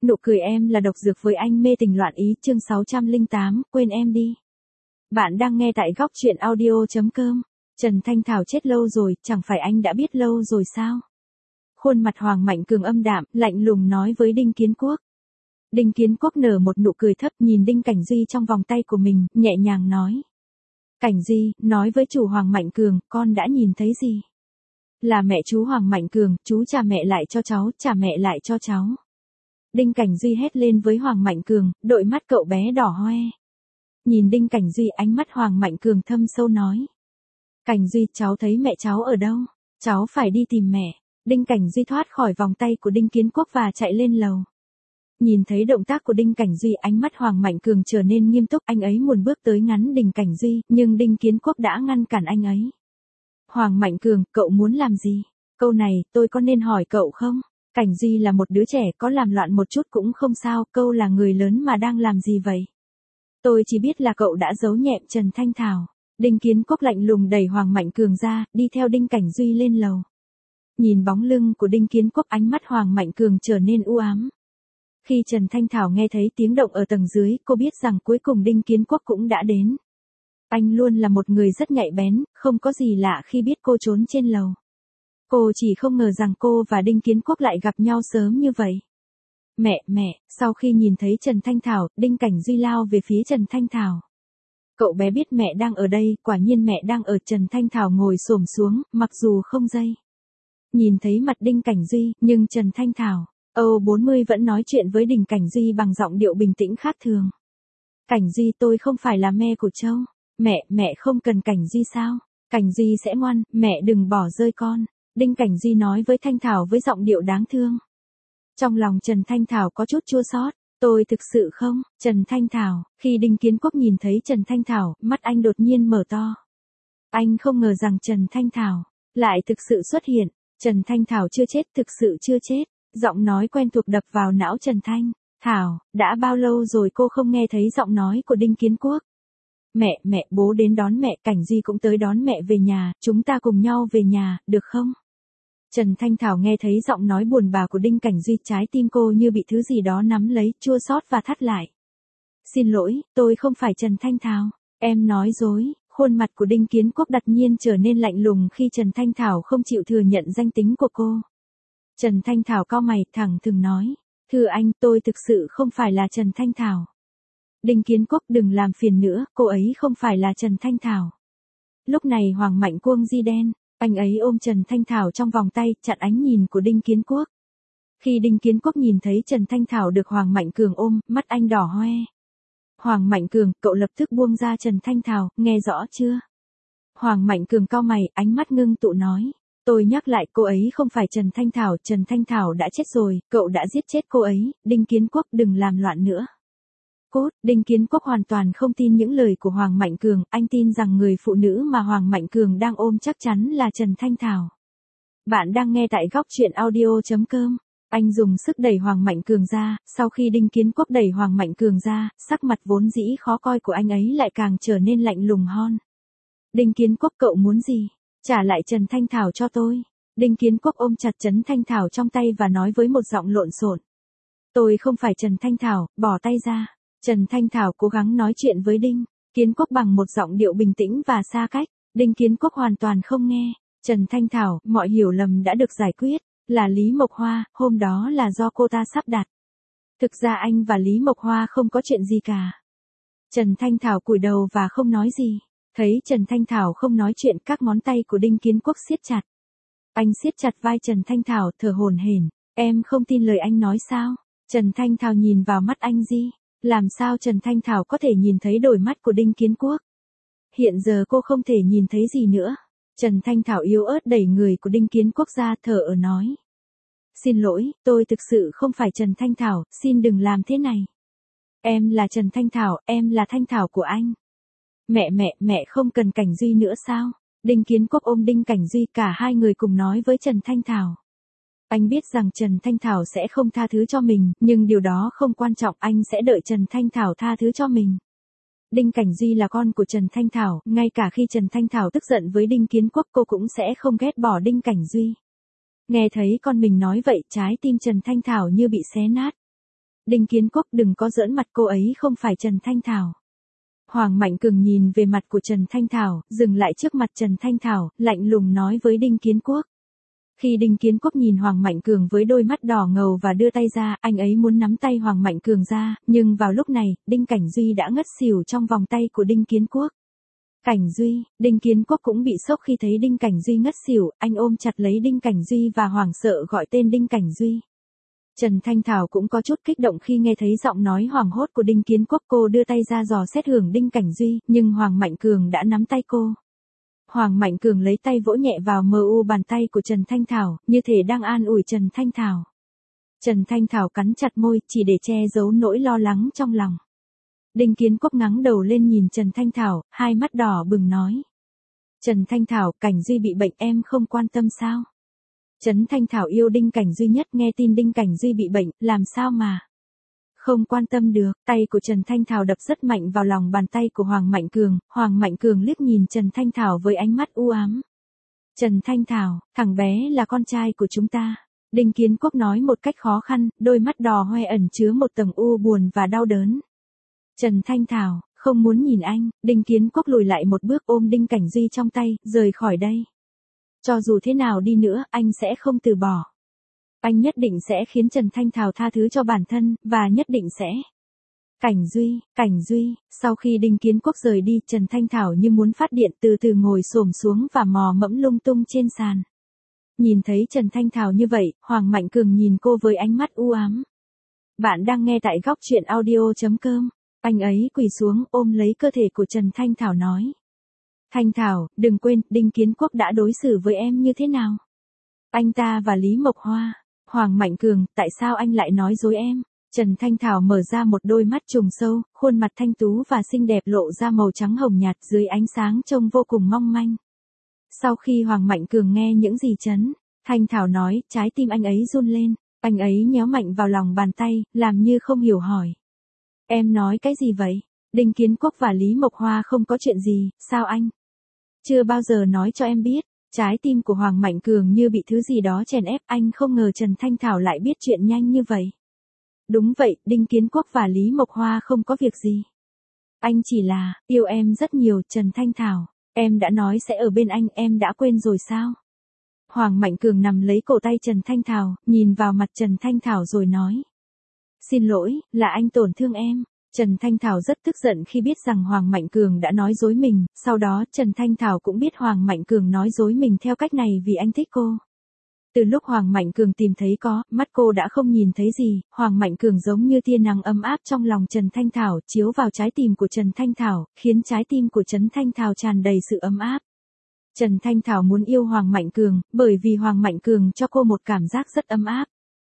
Nụ cười em là độc dược với anh mê tình loạn ý chương 608, quên em đi. Bạn đang nghe tại góc truyện audio.com. Trần Thanh Thảo chết lâu rồi, chẳng phải anh đã biết lâu rồi sao? Khuôn mặt Hoàng Mạnh Cường âm đạm, lạnh lùng nói với Đinh Kiến Quốc. Đinh Kiến Quốc nở một nụ cười thấp nhìn Đinh Cảnh Duy trong vòng tay của mình, nhẹ nhàng nói. Cảnh Duy, nói với chủ Hoàng Mạnh Cường, con đã nhìn thấy gì? Là mẹ chú Hoàng Mạnh Cường, chú trả mẹ lại cho cháu, trả mẹ lại cho cháu. Đinh Cảnh Duy hét lên với Hoàng Mạnh Cường, đôi mắt cậu bé đỏ hoe. Nhìn Đinh Cảnh Duy, ánh mắt Hoàng Mạnh Cường thâm sâu nói. Cảnh Duy, cháu thấy mẹ cháu ở đâu? Cháu phải đi tìm mẹ. Đinh Cảnh Duy thoát khỏi vòng tay của Đinh Kiến Quốc và chạy lên lầu. Nhìn thấy động tác của Đinh Cảnh Duy, ánh mắt Hoàng Mạnh Cường trở nên nghiêm túc, anh ấy muốn bước tới ngắn Đinh Cảnh Duy, nhưng Đinh Kiến Quốc đã ngăn cản anh ấy. Hoàng Mạnh Cường, cậu muốn làm gì? Câu này, tôi có nên hỏi cậu không? Cảnh Duy là một đứa trẻ, có làm loạn một chút cũng không sao, câu là người lớn mà đang làm gì vậy? Tôi chỉ biết là cậu đã giấu nhẹm Trần Thanh Thảo. Đinh Kiến Quốc lạnh lùng đẩy Hoàng Mạnh Cường ra, đi theo Đinh Cảnh Duy lên lầu. Nhìn bóng lưng của Đinh Kiến Quốc, ánh mắt Hoàng Mạnh Cường trở nên u ám. Khi Trần Thanh Thảo nghe thấy tiếng động ở tầng dưới, cô biết rằng cuối cùng Đinh Kiến Quốc cũng đã đến. Anh luôn là một người rất nhạy bén, không có gì lạ khi biết cô trốn trên lầu. Cô chỉ không ngờ rằng cô và Đinh Kiến Quốc lại gặp nhau sớm như vậy. Mẹ, sau khi nhìn thấy Trần Thanh Thảo, Đinh Cảnh Duy lao về phía Trần Thanh Thảo. Cậu bé biết mẹ đang ở đây, quả nhiên mẹ đang ở. Trần Thanh Thảo ngồi xổm xuống, mặc dù không dây. Nhìn thấy mặt Đinh Cảnh Duy, nhưng Trần Thanh Thảo, Âu40 vẫn nói chuyện với Đinh Cảnh Duy bằng giọng điệu bình tĩnh khác thường. Cảnh Duy, tôi không phải là mẹ của Châu. Mẹ không cần Cảnh Duy sao? Cảnh Duy sẽ ngoan, mẹ đừng bỏ rơi con. Đinh Cảnh Duy nói với Thanh Thảo với giọng điệu đáng thương. Trong lòng Trần Thanh Thảo có chút chua xót. Tôi thực sự không, Trần Thanh Thảo. Khi Đinh Kiến Quốc nhìn thấy Trần Thanh Thảo, mắt anh đột nhiên mở to. Anh không ngờ rằng Trần Thanh Thảo lại thực sự xuất hiện. Trần Thanh Thảo chưa chết, thực sự chưa chết. Giọng nói quen thuộc đập vào não Trần Thanh Thảo. Đã bao lâu rồi cô không nghe thấy giọng nói của Đinh Kiến Quốc? Mẹ, bố đến đón mẹ, Cảnh Duy cũng tới đón mẹ về nhà, chúng ta cùng nhau về nhà, được không? Trần Thanh Thảo nghe thấy giọng nói buồn bã của Đinh Cảnh Duy, trái tim cô như bị thứ gì đó nắm lấy, chua xót và thắt lại. Xin lỗi, tôi không phải Trần Thanh Thảo, em nói dối. Khuôn mặt của Đinh Kiến Quốc đột nhiên trở nên lạnh lùng khi Trần Thanh Thảo không chịu thừa nhận danh tính của cô. Trần Thanh Thảo cau mày, thẳng thừng nói, thưa anh, tôi thực sự không phải là Trần Thanh Thảo. Đinh Kiến Quốc, đừng làm phiền nữa, cô ấy không phải là Trần Thanh Thảo. Lúc này Hoàng Mạnh Cuông di đen, anh ấy ôm Trần Thanh Thảo trong vòng tay, chặn ánh nhìn của Đinh Kiến Quốc. Khi Đinh Kiến Quốc nhìn thấy Trần Thanh Thảo được Hoàng Mạnh Cường ôm, mắt anh đỏ hoe. Hoàng Mạnh Cường, cậu lập tức buông ra Trần Thanh Thảo, nghe rõ chưa? Hoàng Mạnh Cường cau mày, ánh mắt ngưng tụ nói. Tôi nhắc lại, cô ấy không phải Trần Thanh Thảo, Trần Thanh Thảo đã chết rồi, cậu đã giết chết cô ấy. Đinh Kiến Quốc, đừng làm loạn nữa. Đinh Kiến Quốc hoàn toàn không tin những lời của Hoàng Mạnh Cường, anh tin rằng người phụ nữ mà Hoàng Mạnh Cường đang ôm chắc chắn là Trần Thanh Thảo. Bạn đang nghe tại góc truyện audio.com. Anh dùng sức đẩy Hoàng Mạnh Cường ra, sau khi Đinh Kiến Quốc đẩy Hoàng Mạnh Cường ra, sắc mặt vốn dĩ khó coi của anh ấy lại càng trở nên lạnh lùng hơn. Đinh Kiến Quốc, cậu muốn gì? Trả lại Trần Thanh Thảo cho tôi. Đinh Kiến Quốc ôm chặt Trần Thanh Thảo trong tay và nói với một giọng lộn xộn. Tôi không phải Trần Thanh Thảo, bỏ tay ra. Trần Thanh Thảo cố gắng nói chuyện với Đinh Kiến Quốc bằng một giọng điệu bình tĩnh và xa cách. Đinh Kiến Quốc hoàn toàn không nghe. Trần Thanh Thảo, mọi hiểu lầm đã được giải quyết. Là Lý Mộc Hoa, hôm đó là do cô ta sắp đặt. Thực ra anh và Lý Mộc Hoa không có chuyện gì cả. Trần Thanh Thảo cúi đầu và không nói gì. Thấy Trần Thanh Thảo không nói chuyện, các ngón tay của Đinh Kiến Quốc siết chặt. Anh siết chặt vai Trần Thanh Thảo, thở hổn hển. Em không tin lời anh nói sao? Trần Thanh Thảo nhìn vào mắt anh gì? Làm sao Trần Thanh Thảo có thể nhìn thấy đôi mắt của Đinh Kiến Quốc? Hiện giờ cô không thể nhìn thấy gì nữa. Trần Thanh Thảo yếu ớt đẩy người của Đinh Kiến Quốc ra, thở ở nói. Xin lỗi, tôi thực sự không phải Trần Thanh Thảo, xin đừng làm thế này. Em là Trần Thanh Thảo, em là Thanh Thảo của anh. Mẹ không cần Cảnh Duy nữa sao? Đinh Kiến Quốc ôm Đinh Cảnh Duy, cả hai người cùng nói với Trần Thanh Thảo. Anh biết rằng Trần Thanh Thảo sẽ không tha thứ cho mình, nhưng điều đó không quan trọng, anh sẽ đợi Trần Thanh Thảo tha thứ cho mình. Đinh Cảnh Duy là con của Trần Thanh Thảo, ngay cả khi Trần Thanh Thảo tức giận với Đinh Kiến Quốc, cô cũng sẽ không ghét bỏ Đinh Cảnh Duy. Nghe thấy con mình nói vậy, trái tim Trần Thanh Thảo như bị xé nát. Đinh Kiến Quốc đừng có giỡn mặt, cô ấy không phải Trần Thanh Thảo. Hoàng Mạnh Cường nhìn về mặt của Trần Thanh Thảo, dừng lại trước mặt Trần Thanh Thảo, lạnh lùng nói với Đinh Kiến Quốc. Khi Đinh Kiến Quốc nhìn Hoàng Mạnh Cường với đôi mắt đỏ ngầu và đưa tay ra, anh ấy muốn nắm tay Hoàng Mạnh Cường ra, nhưng vào lúc này, Đinh Cảnh Duy đã ngất xỉu trong vòng tay của Đinh Kiến Quốc. Cảnh Duy, Đinh Kiến Quốc cũng bị sốc khi thấy Đinh Cảnh Duy ngất xỉu, anh ôm chặt lấy Đinh Cảnh Duy và hoảng sợ gọi tên Đinh Cảnh Duy. Trần Thanh Thảo cũng có chút kích động khi nghe thấy giọng nói hoảng hốt của Đinh Kiến Quốc, cô đưa tay ra dò xét hưởng Đinh Cảnh Duy, nhưng Hoàng Mạnh Cường đã nắm tay cô. Hoàng Mạnh Cường lấy tay vỗ nhẹ vào bàn tay của Trần Thanh Thảo, như thể đang an ủi Trần Thanh Thảo. Trần Thanh Thảo cắn chặt môi, chỉ để che giấu nỗi lo lắng trong lòng. Đinh Kiến Quốc ngẩng đầu lên nhìn Trần Thanh Thảo, hai mắt đỏ bừng nói. Trần Thanh Thảo, Cảnh Duy bị bệnh em không quan tâm sao? Trần Thanh Thảo yêu Đinh Cảnh Duy nhất, nghe tin Đinh Cảnh Duy bị bệnh, làm sao mà không quan tâm được. Tay của Trần Thanh Thảo đập rất mạnh vào lòng bàn tay của Hoàng Mạnh Cường liếc nhìn Trần Thanh Thảo với ánh mắt u ám. Trần Thanh Thảo, thằng bé là con trai của chúng ta. Đinh Kiến Quốc nói một cách khó khăn, đôi mắt đỏ hoe ẩn chứa một tầng u buồn và đau đớn. Trần Thanh Thảo, không muốn nhìn anh. Đinh Kiến Quốc lùi lại một bước ôm Đinh Cảnh Duy trong tay, rời khỏi đây. Cho dù thế nào đi nữa, anh sẽ không từ bỏ. Anh nhất định sẽ khiến Trần Thanh Thảo tha thứ cho bản thân, và nhất định sẽ. Cảnh Duy, sau khi Đinh Kiến Quốc rời đi, Trần Thanh Thảo như muốn phát điện từ từ ngồi xổm xuống và mò mẫm lung tung trên sàn. Nhìn thấy Trần Thanh Thảo như vậy, Hoàng Mạnh Cường nhìn cô với ánh mắt u ám. Bạn đang nghe tại góc truyện audio.com. Anh ấy quỳ xuống ôm lấy cơ thể của Trần Thanh Thảo nói. Thanh Thảo, đừng quên, Đinh Kiến Quốc đã đối xử với em như thế nào? Anh ta và Lý Mộc Hoa. Hoàng Mạnh Cường, tại sao anh lại nói dối em? Trần Thanh Thảo mở ra một đôi mắt trùng sâu, khuôn mặt thanh tú và xinh đẹp lộ ra màu trắng hồng nhạt dưới ánh sáng trông vô cùng mong manh. Sau khi Hoàng Mạnh Cường nghe những gì Trần Thanh Thảo nói, trái tim anh ấy run lên, anh ấy nhéo mạnh vào lòng bàn tay, làm như không hiểu hỏi. Em nói cái gì vậy? Đinh Kiến Quốc và Lý Mộc Hoa không có chuyện gì, sao anh? Chưa bao giờ nói cho em biết. Trái tim của Hoàng Mạnh Cường như bị thứ gì đó chèn ép, anh không ngờ Trần Thanh Thảo lại biết chuyện nhanh như vậy. Đúng vậy, Đinh Kiến Quốc và Lý Mộc Hoa không có việc gì. Anh chỉ là, yêu em rất nhiều, Trần Thanh Thảo. Em đã nói sẽ ở bên anh, em đã quên rồi sao? Hoàng Mạnh Cường nằm lấy cổ tay Trần Thanh Thảo, nhìn vào mặt Trần Thanh Thảo rồi nói. Xin lỗi, là anh tổn thương em. Trần Thanh Thảo rất tức giận khi biết rằng Hoàng Mạnh Cường đã nói dối mình, sau đó Trần Thanh Thảo cũng biết Hoàng Mạnh Cường nói dối mình theo cách này vì anh thích cô. Từ lúc Hoàng Mạnh Cường tìm thấy mắt cô đã không nhìn thấy gì, Hoàng Mạnh Cường giống như tia nắng ấm áp trong lòng Trần Thanh Thảo, chiếu vào trái tim của Trần Thanh Thảo, khiến trái tim của Trần Thanh Thảo tràn đầy sự ấm áp. Trần Thanh Thảo muốn yêu Hoàng Mạnh Cường, bởi vì Hoàng Mạnh Cường cho cô một cảm giác rất ấm áp.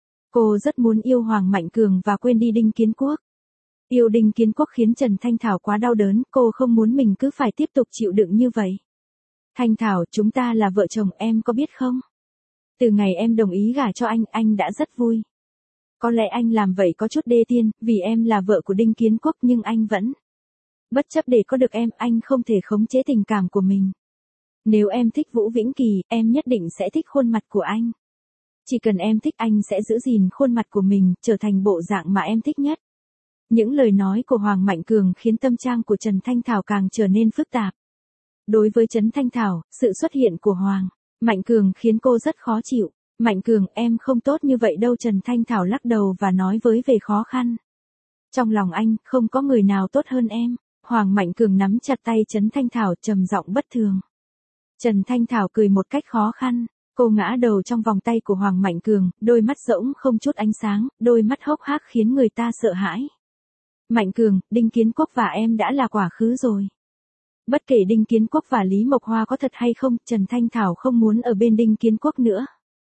Cô rất muốn yêu Hoàng Mạnh Cường và quên đi Đinh Kiến Quốc. Yêu Đinh Kiến Quốc khiến Trần Thanh Thảo quá đau đớn, cô không muốn mình cứ phải tiếp tục chịu đựng như vậy. Thanh Thảo, chúng ta là vợ chồng, em có biết không? Từ ngày em đồng ý gả cho anh đã rất vui. Có lẽ anh làm vậy có chút đê tiện, vì em là vợ của Đinh Kiến Quốc nhưng anh vẫn. Bất chấp để có được em, anh không thể khống chế tình cảm của mình. Nếu em thích Vũ Vĩnh Kỳ, em nhất định sẽ thích khuôn mặt của anh. Chỉ cần em thích anh sẽ giữ gìn khuôn mặt của mình, trở thành bộ dạng mà em thích nhất. Những lời nói của Hoàng Mạnh Cường khiến tâm trạng của Trần Thanh Thảo càng trở nên phức tạp. Đối với Trần Thanh Thảo, sự xuất hiện của Hoàng Mạnh Cường khiến cô rất khó chịu. Mạnh Cường, em không tốt như vậy đâu. Trần Thanh Thảo lắc đầu và nói với vẻ khó khăn. Trong lòng anh, không có người nào tốt hơn em. Hoàng Mạnh Cường nắm chặt tay Trần Thanh Thảo trầm giọng bất thường. Trần Thanh Thảo cười một cách khó khăn. Cô ngã đầu trong vòng tay của Hoàng Mạnh Cường, đôi mắt rỗng không chút ánh sáng, đôi mắt hốc hác khiến người ta sợ hãi. Mạnh Cường, Đinh Kiến Quốc và em đã là quá khứ rồi. Bất kể Đinh Kiến Quốc và Lý Mộc Hoa có thật hay không, Trần Thanh Thảo không muốn ở bên Đinh Kiến Quốc nữa.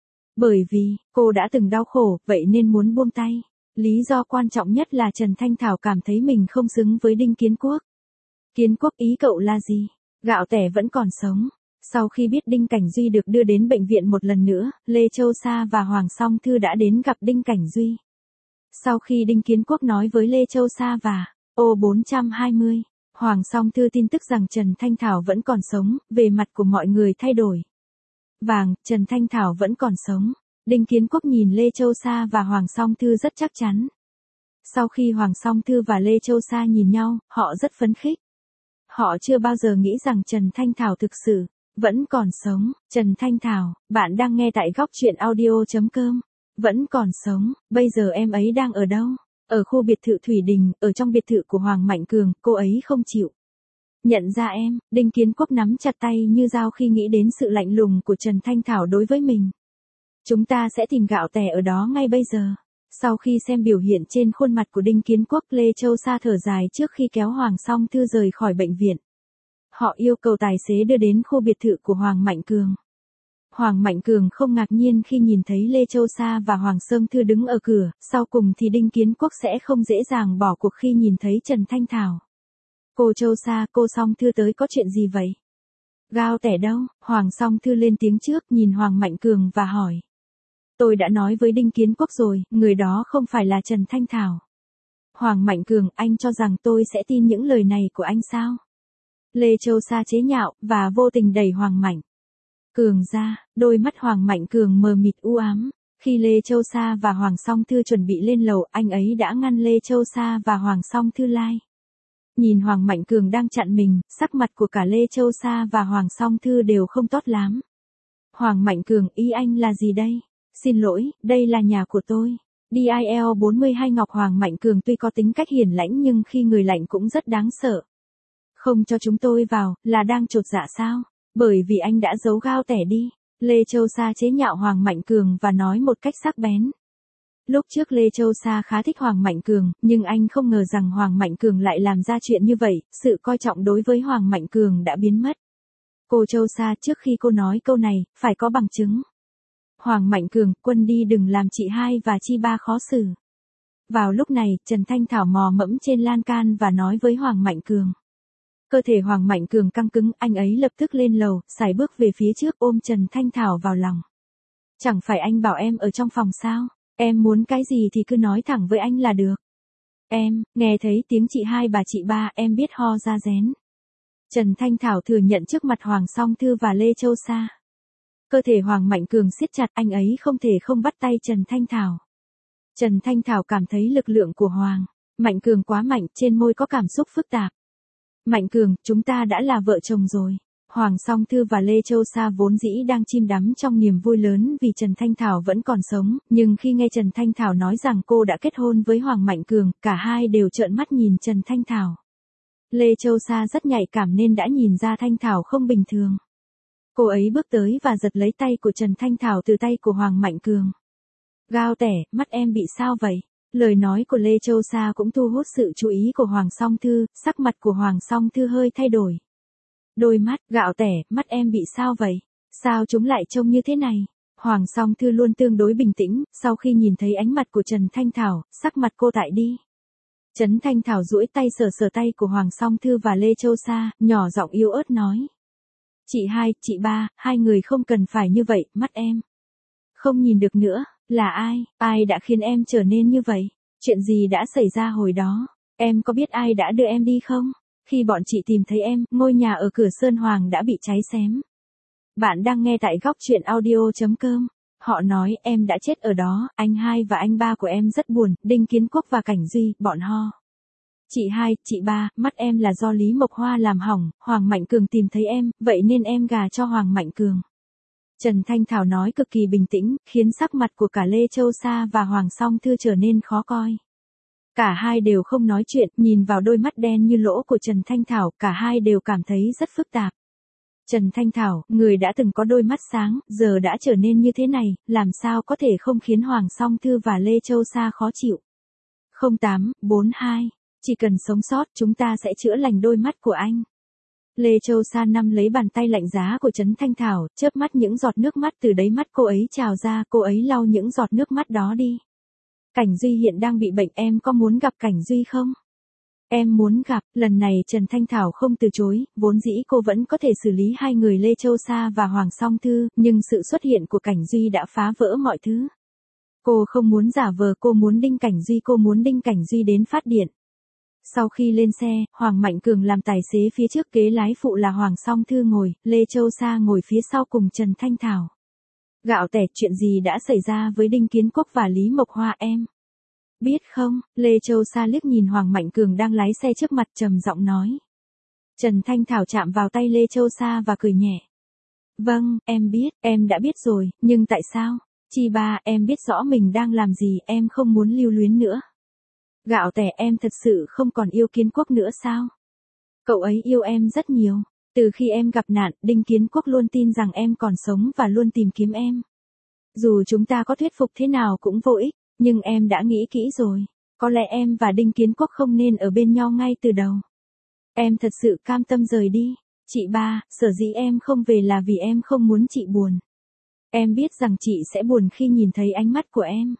Bởi vì, cô đã từng đau khổ, vậy nên muốn buông tay. Lý do quan trọng nhất là Trần Thanh Thảo cảm thấy mình không xứng với Đinh Kiến Quốc. Kiến Quốc, ý cậu là gì? Gạo tẻ vẫn còn sống. Sau khi biết Đinh Cảnh Duy được đưa đến bệnh viện một lần nữa, Lê Châu Sa và Hoàng Song Thư đã đến gặp Đinh Cảnh Duy. Sau khi Đinh Kiến Quốc nói với Lê Châu Sa và O420, Hoàng Song Thư tin tức rằng Trần Thanh Thảo vẫn còn sống, về mặt của mọi người thay đổi. Trần Thanh Thảo vẫn còn sống. Đinh Kiến Quốc nhìn Lê Châu Sa và Hoàng Song Thư rất chắc chắn. Sau khi Hoàng Song Thư và Lê Châu Sa nhìn nhau, họ rất phấn khích. Họ chưa bao giờ nghĩ rằng Trần Thanh Thảo thực sự vẫn còn sống. Trần Thanh Thảo, bạn đang nghe tại góc truyện audio.com. Vẫn còn sống, bây giờ em ấy đang ở đâu? Ở khu biệt thự Thủy Đình, ở trong biệt thự của Hoàng Mạnh Cường, cô ấy không chịu nhận ra em. Đinh Kiến Quốc nắm chặt tay như dao khi nghĩ đến sự lạnh lùng của Trần Thanh Thảo đối với mình. Chúng ta sẽ tìm gạo tẻ ở đó ngay bây giờ. Sau khi xem biểu hiện trên khuôn mặt của Đinh Kiến Quốc, Lê Châu Sa thở dài trước khi kéo Hoàng Song Thư rời khỏi bệnh viện. Họ yêu cầu tài xế đưa đến khu biệt thự của Hoàng Mạnh Cường. Hoàng Mạnh Cường không ngạc nhiên khi nhìn thấy Lê Châu Sa và Hoàng Song Thư đứng ở cửa, sau cùng thì Đinh Kiến Quốc sẽ không dễ dàng bỏ cuộc khi nhìn thấy Trần Thanh Thảo. Cô Châu Sa, cô Song Thư tới có chuyện gì vậy? Gao tẻ đâu? Hoàng Song Thư lên tiếng trước, nhìn Hoàng Mạnh Cường và hỏi. Tôi đã nói với Đinh Kiến Quốc rồi, người đó không phải là Trần Thanh Thảo. Hoàng Mạnh Cường, anh cho rằng tôi sẽ tin những lời này của anh sao? Lê Châu Sa chế nhạo, và vô tình đẩy Hoàng Mạnh Cường ra, đôi mắt Hoàng Mạnh Cường mờ mịt u ám. Khi Lê Châu Sa và Hoàng Song Thư chuẩn bị lên lầu, anh ấy đã ngăn Lê Châu Sa và Hoàng Song Thư lại. Nhìn Hoàng Mạnh Cường đang chặn mình, sắc mặt của cả Lê Châu Sa và Hoàng Song Thư đều không tốt lắm. Hoàng Mạnh Cường, ý anh là gì đây? Xin lỗi, đây là nhà của tôi. DIL 42 Ngọc. Hoàng Mạnh Cường tuy có tính cách hiền lãnh nhưng khi người lạnh cũng rất đáng sợ. Không cho chúng tôi vào, là đang chột dạ sao? Bởi vì anh đã giấu gao tẻ đi. Lê Châu Sa chế nhạo Hoàng Mạnh Cường và nói một cách sắc bén. Lúc trước Lê Châu Sa khá thích Hoàng Mạnh Cường, nhưng anh không ngờ rằng Hoàng Mạnh Cường lại làm ra chuyện như vậy, sự coi trọng đối với Hoàng Mạnh Cường đã biến mất. Cô Châu Sa, trước khi cô nói câu này, phải có bằng chứng. Hoàng Mạnh Cường, Quân đi đừng làm chị hai và chị ba khó xử. Vào lúc này, Trần Thanh Thảo mò mẫm trên lan can và nói với Hoàng Mạnh Cường. Cơ thể Hoàng Mạnh Cường căng cứng, anh ấy lập tức lên lầu, sải bước về phía trước ôm Trần Thanh Thảo vào lòng. Chẳng phải anh bảo em ở trong phòng sao? Em muốn cái gì thì cứ nói thẳng với anh là được. Em, nghe thấy tiếng chị hai bà chị ba, em biết ho ra rén. Trần Thanh Thảo thừa nhận trước mặt Hoàng Song Thư và Lê Châu Sa. Cơ thể Hoàng Mạnh Cường siết chặt, anh ấy không thể không bắt tay Trần Thanh Thảo. Trần Thanh Thảo cảm thấy lực lượng của Hoàng Mạnh Cường quá mạnh, trên môi có cảm xúc phức tạp. Mạnh Cường, chúng ta đã là vợ chồng rồi. Hoàng Song Thư và Lê Châu Sa vốn dĩ đang chìm đắm trong niềm vui lớn vì Trần Thanh Thảo vẫn còn sống, nhưng khi nghe Trần Thanh Thảo nói rằng cô đã kết hôn với Hoàng Mạnh Cường, cả hai đều trợn mắt nhìn Trần Thanh Thảo. Lê Châu Sa rất nhạy cảm nên đã nhìn ra Thanh Thảo không bình thường. Cô ấy bước tới và giật lấy tay của Trần Thanh Thảo từ tay của Hoàng Mạnh Cường. Gao tẻ, mắt em bị sao vậy? Lời nói của Lê Châu Sa cũng thu hút sự chú ý của Hoàng Song Thư, sắc mặt của Hoàng Song Thư hơi thay đổi. Đôi mắt, gạo tẻ, mắt em bị sao vậy? Sao chúng lại trông như thế này? Hoàng Song Thư luôn tương đối bình tĩnh, sau khi nhìn thấy ánh mặt của Trần Thanh Thảo, sắc mặt cô tại đi. Trần Thanh Thảo duỗi tay sờ sờ tay của Hoàng Song Thư và Lê Châu Sa, nhỏ giọng yếu ớt nói. Chị hai, chị ba, hai người không cần phải như vậy, mắt em không nhìn được nữa. Là ai đã khiến em trở nên như vậy? Chuyện gì đã xảy ra hồi đó? Em có biết ai đã đưa em đi không? Khi bọn chị tìm thấy em, ngôi nhà ở cửa Sơn Hoàng đã bị cháy xém. Bạn đang nghe tại góc truyện audio.com. Họ nói em đã chết ở đó, anh hai và anh ba của em rất buồn, Đinh Kiến Quốc và Cảnh Duy, bọn ho. Chị hai, chị ba, mắt em là do Lý Mộc Hoa làm hỏng, Hoàng Mạnh Cường tìm thấy em, vậy nên em gà cho Hoàng Mạnh Cường. Trần Thanh Thảo nói cực kỳ bình tĩnh, khiến sắc mặt của cả Lê Châu Sa và Hoàng Song Thư trở nên khó coi. Cả hai đều không nói chuyện, nhìn vào đôi mắt đen như lỗ của Trần Thanh Thảo, cả hai đều cảm thấy rất phức tạp. Trần Thanh Thảo, người đã từng có đôi mắt sáng, giờ đã trở nên như thế này, làm sao có thể không khiến Hoàng Song Thư và Lê Châu Sa khó chịu. 0842, chỉ cần sống sót chúng ta sẽ chữa lành đôi mắt của anh. Lê Châu Sa nắm lấy bàn tay lạnh giá của Trần Thanh Thảo, chớp mắt những giọt nước mắt từ đáy mắt cô ấy trào ra, cô ấy lau những giọt nước mắt đó đi. Cảnh Duy hiện đang bị bệnh, em có muốn gặp Cảnh Duy không? Em muốn gặp. Lần này Trần Thanh Thảo không từ chối, vốn dĩ cô vẫn có thể xử lý hai người Lê Châu Sa và Hoàng Song Thư, nhưng sự xuất hiện của Cảnh Duy đã phá vỡ mọi thứ. Cô không muốn giả vờ, cô muốn đinh Cảnh Duy đến phát điện. Sau khi lên xe, Hoàng Mạnh Cường làm tài xế phía trước, ghế lái phụ là Hoàng Song Thư ngồi, Lê Châu Sa ngồi phía sau cùng Trần Thanh Thảo. Gạo tẻ, chuyện gì đã xảy ra với Đinh Kiến Quốc và Lý Mộc Hoa em? Biết không, Lê Châu Sa liếc nhìn Hoàng Mạnh Cường đang lái xe trước mặt trầm giọng nói. Trần Thanh Thảo chạm vào tay Lê Châu Sa và cười nhẹ. Vâng, em biết, em đã biết rồi, nhưng tại sao? Chi ba, em biết rõ mình đang làm gì, em không muốn lưu luyến nữa. Gạo tẻ, em thật sự không còn yêu Kiến Quốc nữa sao? Cậu ấy yêu em rất nhiều. Từ khi em gặp nạn, Đinh Kiến Quốc luôn tin rằng em còn sống và luôn tìm kiếm em. Dù chúng ta có thuyết phục thế nào cũng vô ích, nhưng em đã nghĩ kỹ rồi. Có lẽ em và Đinh Kiến Quốc không nên ở bên nhau ngay từ đầu. Em thật sự cam tâm rời đi. Chị ba, sở dĩ em không về là vì em không muốn chị buồn. Em biết rằng chị sẽ buồn khi nhìn thấy ánh mắt của em.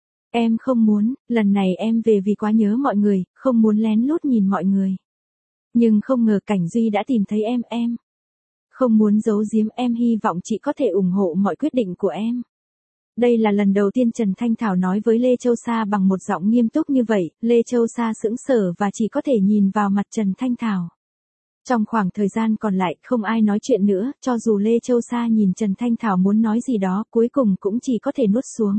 Em không muốn, lần này em về vì quá nhớ mọi người, không muốn lén lút nhìn mọi người. Nhưng không ngờ Cảnh Duy đã tìm thấy em. Không muốn giấu giếm, em hy vọng chị có thể ủng hộ mọi quyết định của em. Đây là lần đầu tiên Trần Thanh Thảo nói với Lê Châu Sa bằng một giọng nghiêm túc như vậy, Lê Châu Sa sững sờ và chỉ có thể nhìn vào mặt Trần Thanh Thảo. Trong khoảng thời gian còn lại, không ai nói chuyện nữa, cho dù Lê Châu Sa nhìn Trần Thanh Thảo muốn nói gì đó, cuối cùng cũng chỉ có thể nuốt xuống.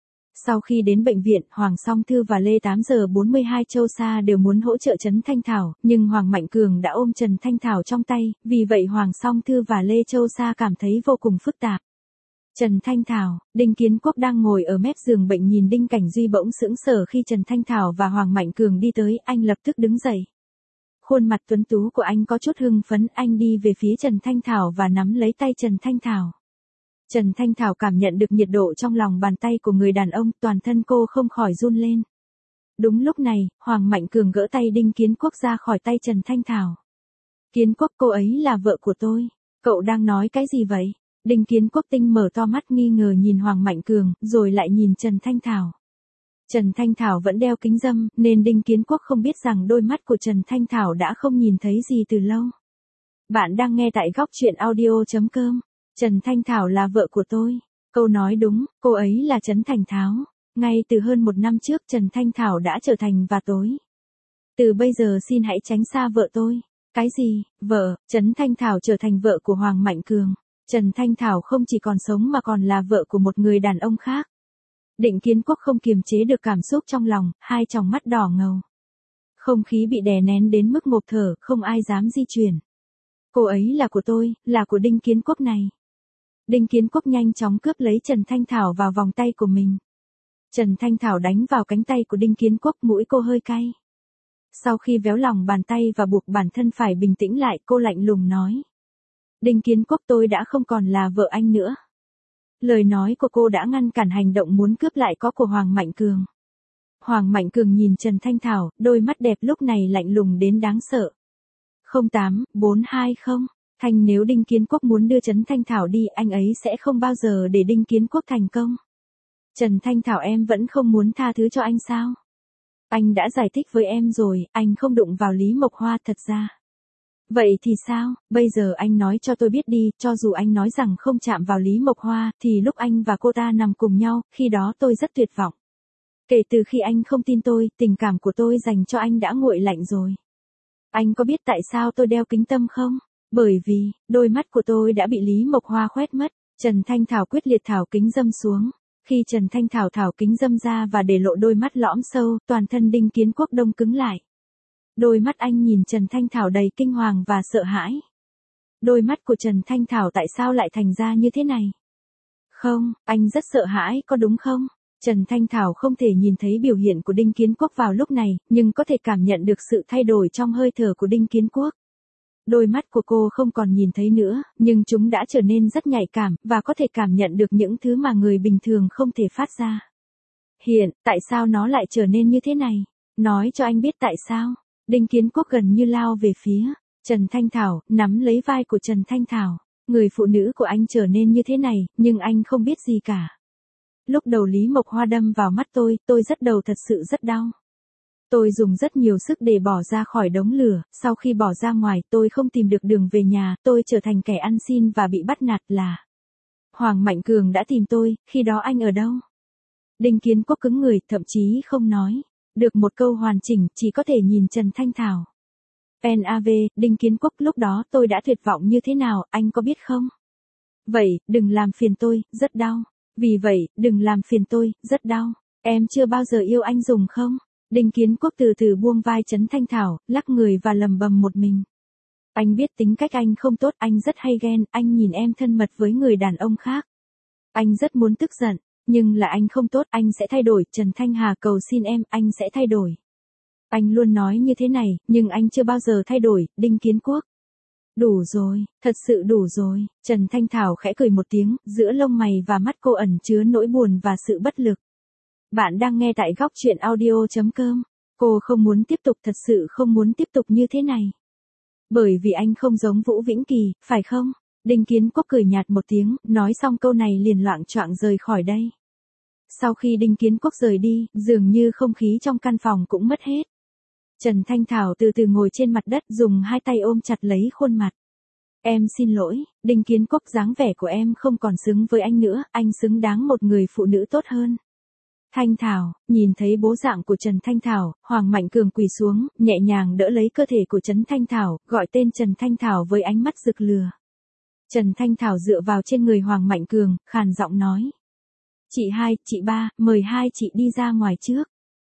Sau khi đến bệnh viện, Hoàng Song Thư và Lê 8 giờ 42 Châu Sa đều muốn hỗ trợ Trần Thanh Thảo, nhưng Hoàng Mạnh Cường đã ôm Trần Thanh Thảo trong tay, vì vậy Hoàng Song Thư và Lê Châu Sa cảm thấy vô cùng phức tạp. Trần Thanh Thảo, Đinh Kiến Quốc đang ngồi ở mép giường bệnh nhìn Đinh Cảnh Duy bỗng sững sờ khi Trần Thanh Thảo và Hoàng Mạnh Cường đi tới, anh lập tức đứng dậy. Khuôn mặt tuấn tú của anh có chút hưng phấn, anh đi về phía Trần Thanh Thảo và nắm lấy tay Trần Thanh Thảo. Trần Thanh Thảo cảm nhận được nhiệt độ trong lòng bàn tay của người đàn ông, toàn thân cô không khỏi run lên. Đúng lúc này, Hoàng Mạnh Cường gỡ tay Đinh Kiến Quốc ra khỏi tay Trần Thanh Thảo. Kiến Quốc, cô ấy là vợ của tôi. Cậu đang nói cái gì vậy? Đinh Kiến Quốc tinh mở to mắt nghi ngờ nhìn Hoàng Mạnh Cường, rồi lại nhìn Trần Thanh Thảo. Trần Thanh Thảo vẫn đeo kính râm, nên Đinh Kiến Quốc không biết rằng đôi mắt của Trần Thanh Thảo đã không nhìn thấy gì từ lâu. Bạn đang nghe tại góc truyện audio.com. Trần Thanh Thảo là vợ của tôi. Câu nói đúng, cô ấy là Trấn Thành Tháo. Ngay từ hơn 1 năm trước Trần Thanh Thảo đã trở thành và tối. Từ bây giờ xin hãy tránh xa vợ tôi. Cái gì, vợ? Trấn Thanh Thảo trở thành vợ của Hoàng Mạnh Cường. Trần Thanh Thảo không chỉ còn sống mà còn là vợ của một người đàn ông khác. Đinh Kiến Quốc không kiềm chế được cảm xúc trong lòng, hai tròng mắt đỏ ngầu. Không khí bị đè nén đến mức ngộp thở, không ai dám di chuyển. Cô ấy là của tôi, là của Đinh Kiến Quốc này. Đinh Kiến Quốc nhanh chóng cướp lấy Trần Thanh Thảo vào vòng tay của mình. Trần Thanh Thảo đánh vào cánh tay của Đinh Kiến Quốc, mũi cô hơi cay. Sau khi véo lòng bàn tay và buộc bản thân phải bình tĩnh lại, cô lạnh lùng nói. Đinh Kiến Quốc, tôi đã không còn là vợ anh nữa. Lời nói của cô đã ngăn cản hành động muốn cướp lại có của Hoàng Mạnh Cường. Hoàng Mạnh Cường nhìn Trần Thanh Thảo, đôi mắt đẹp lúc này lạnh lùng đến đáng sợ. 08420, Thanh, nếu Đinh Kiến Quốc muốn đưa Trần Thanh Thảo đi, anh ấy sẽ không bao giờ để Đinh Kiến Quốc thành công. Trần Thanh Thảo, em vẫn không muốn tha thứ cho anh sao? Anh đã giải thích với em rồi, anh không đụng vào Lý Mộc Hoa thật ra. Vậy thì sao, bây giờ anh nói cho tôi biết đi, cho dù anh nói rằng không chạm vào Lý Mộc Hoa, thì lúc anh và cô ta nằm cùng nhau, khi đó tôi rất tuyệt vọng. Kể từ khi anh không tin tôi, tình cảm của tôi dành cho anh đã nguội lạnh rồi. Anh có biết tại sao tôi đeo kính tâm không? Bởi vì, đôi mắt của tôi đã bị Lý Mộc Hoa khoét mất. Trần Thanh Thảo quyết liệt tháo kính râm xuống. Khi Trần Thanh Thảo tháo kính râm ra và để lộ đôi mắt lõm sâu, toàn thân Đinh Kiến Quốc đông cứng lại. Đôi mắt anh nhìn Trần Thanh Thảo đầy kinh hoàng và sợ hãi. Đôi mắt của Trần Thanh Thảo tại sao lại thành ra như thế này? Không, anh rất sợ hãi, có đúng không? Trần Thanh Thảo không thể nhìn thấy biểu hiện của Đinh Kiến Quốc vào lúc này, nhưng có thể cảm nhận được sự thay đổi trong hơi thở của Đinh Kiến Quốc. Đôi mắt của cô không còn nhìn thấy nữa, nhưng chúng đã trở nên rất nhạy cảm, và có thể cảm nhận được những thứ mà người bình thường không thể phát ra. Hiện, tại sao nó lại trở nên như thế này? Nói cho anh biết tại sao. Đinh Kiến Quốc gần như lao về phía Trần Thanh Thảo, nắm lấy vai của Trần Thanh Thảo. Người phụ nữ của anh trở nên như thế này, nhưng anh không biết gì cả. Lúc đầu Lý Mộc Hoa đâm vào mắt tôi rất đầu thật sự rất đau. Tôi dùng rất nhiều sức để bỏ ra khỏi đống lửa, sau khi bỏ ra ngoài tôi không tìm được đường về nhà, tôi trở thành kẻ ăn xin và bị bắt nạt là. Hoàng Mạnh Cường đã tìm tôi, khi đó anh ở đâu? Đinh Kiến Quốc cứng người, thậm chí không nói được một câu hoàn chỉnh, chỉ có thể nhìn Trần Thanh Thảo. NAV, Đinh Kiến Quốc, lúc đó tôi đã tuyệt vọng như thế nào, anh có biết không? Vậy, đừng làm phiền tôi, rất đau. Vì vậy, đừng làm phiền tôi, rất đau. Em chưa bao giờ yêu anh dùng không? Đinh Kiến Quốc từ từ buông vai Trần Thanh Thảo, lắc người và lầm bầm một mình. Anh biết tính cách anh không tốt, anh rất hay ghen, anh nhìn em thân mật với người đàn ông khác. Anh rất muốn tức giận, nhưng là anh không tốt, anh sẽ thay đổi, Trần Thanh Hà cầu xin em, anh sẽ thay đổi. Anh luôn nói như thế này, nhưng anh chưa bao giờ thay đổi, Đinh Kiến Quốc. Đủ rồi, thật sự đủ rồi, Trần Thanh Thảo khẽ cười một tiếng, giữa lông mày và mắt cô ẩn chứa nỗi buồn và sự bất lực. Bạn đang nghe tại góc truyện audio.com. Cô không muốn tiếp tục, thật sự không muốn tiếp tục như thế này. Bởi vì anh không giống Vũ Vĩnh Kỳ, phải không? Đinh Kiến Quốc cười nhạt một tiếng, nói xong câu này liền loạng choạng rời khỏi đây. Sau khi Đinh Kiến Quốc rời đi, dường như không khí trong căn phòng cũng mất hết. Trần Thanh Thảo từ từ ngồi trên mặt đất, dùng hai tay ôm chặt lấy khuôn mặt. Em xin lỗi, Đinh Kiến Quốc, dáng vẻ của em không còn xứng với anh nữa, anh xứng đáng một người phụ nữ tốt hơn. Thanh Thảo, nhìn thấy bố dạng của Trần Thanh Thảo, Hoàng Mạnh Cường quỳ xuống, nhẹ nhàng đỡ lấy cơ thể của Trần Thanh Thảo, gọi tên Trần Thanh Thảo với ánh mắt rực lửa. Trần Thanh Thảo dựa vào trên người Hoàng Mạnh Cường, khàn giọng nói. Chị hai, chị ba, mời hai chị đi ra ngoài trước.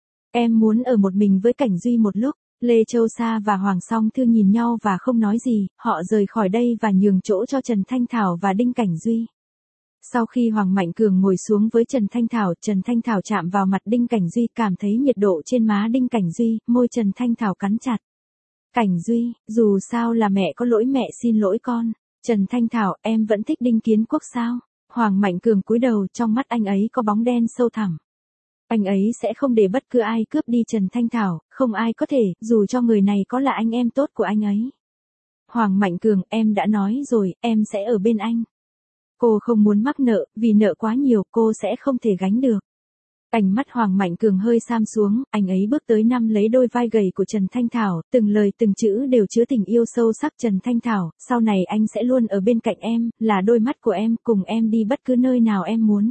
Em muốn ở một mình với Cảnh Duy một lúc. Lê Châu Sa và Hoàng Song Thư nhìn nhau và không nói gì, họ rời khỏi đây và nhường chỗ cho Trần Thanh Thảo và Đinh Cảnh Duy. Sau khi Hoàng Mạnh Cường ngồi xuống với Trần Thanh Thảo chạm vào mặt Đinh Cảnh Duy, cảm thấy nhiệt độ trên má Đinh Cảnh Duy, môi Trần Thanh Thảo cắn chặt. Cảnh Duy, dù sao là mẹ có lỗi, mẹ xin lỗi con. Trần Thanh Thảo, em vẫn thích Đinh Kiến Quốc sao? Hoàng Mạnh Cường cúi đầu, trong mắt anh ấy có bóng đen sâu thẳm. Anh ấy sẽ không để bất cứ ai cướp đi Trần Thanh Thảo, không ai có thể, dù cho người này có là anh em tốt của anh ấy. Hoàng Mạnh Cường, em đã nói rồi, em sẽ ở bên anh. Cô không muốn mắc nợ, vì nợ quá nhiều, cô sẽ không thể gánh được. Ánh mắt Hoàng Mạnh Cường hơi sam xuống, anh ấy bước tới nắm lấy đôi vai gầy của Trần Thanh Thảo, từng lời từng chữ đều chứa tình yêu sâu sắc. Trần Thanh Thảo, sau này anh sẽ luôn ở bên cạnh em, là đôi mắt của em, cùng em đi bất cứ nơi nào em muốn.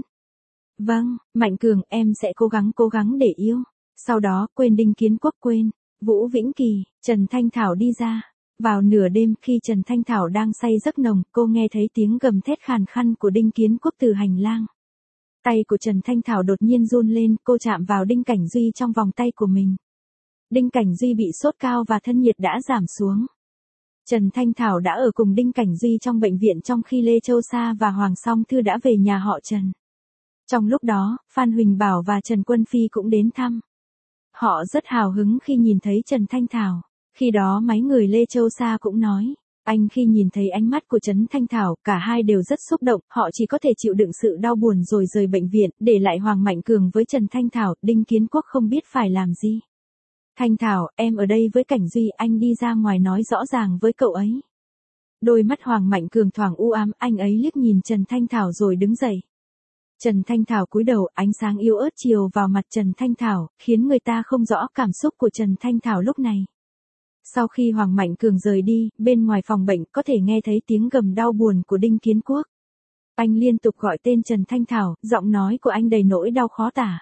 Vâng, Mạnh Cường, em sẽ cố gắng để yêu. Sau đó, quên Đinh Kiến Quốc, quên Vũ Vĩnh Kỳ. Trần Thanh Thảo đi ra. Vào nửa đêm, khi Trần Thanh Thảo đang say giấc nồng, cô nghe thấy tiếng gầm thét khàn khăn của Đinh Kiến Quốc từ hành lang. Tay của Trần Thanh Thảo đột nhiên run lên, cô chạm vào Đinh Cảnh Duy trong vòng tay của mình. Đinh Cảnh Duy bị sốt cao và thân nhiệt đã giảm xuống. Trần Thanh Thảo đã ở cùng Đinh Cảnh Duy trong bệnh viện trong khi Lê Châu Sa và Hoàng Song Thư đã về nhà họ Trần. Trong lúc đó, Phan Huỳnh Bảo và Trần Quân Phi cũng đến thăm. Họ rất hào hứng khi nhìn thấy Trần Thanh Thảo. Khi đó mấy người Lê Châu Sa cũng nói, anh khi nhìn thấy ánh mắt của Trần Thanh Thảo, cả hai đều rất xúc động, họ chỉ có thể chịu đựng sự đau buồn rồi rời bệnh viện, để lại Hoàng Mạnh Cường với Trần Thanh Thảo. Đinh Kiến Quốc không biết phải làm gì. Thanh Thảo, em ở đây với Cảnh Duy, anh đi ra ngoài nói rõ ràng với cậu ấy. Đôi mắt Hoàng Mạnh Cường thoáng u ám, anh ấy liếc nhìn Trần Thanh Thảo rồi đứng dậy. Trần Thanh Thảo cúi đầu, ánh sáng yếu ớt chiếu vào mặt Trần Thanh Thảo, khiến người ta không rõ cảm xúc của Trần Thanh Thảo lúc này. Sau khi Hoàng Mạnh Cường rời đi, bên ngoài phòng bệnh có thể nghe thấy tiếng gầm đau buồn của Đinh Kiến Quốc. Anh liên tục gọi tên Trần Thanh Thảo, giọng nói của anh đầy nỗi đau khó tả.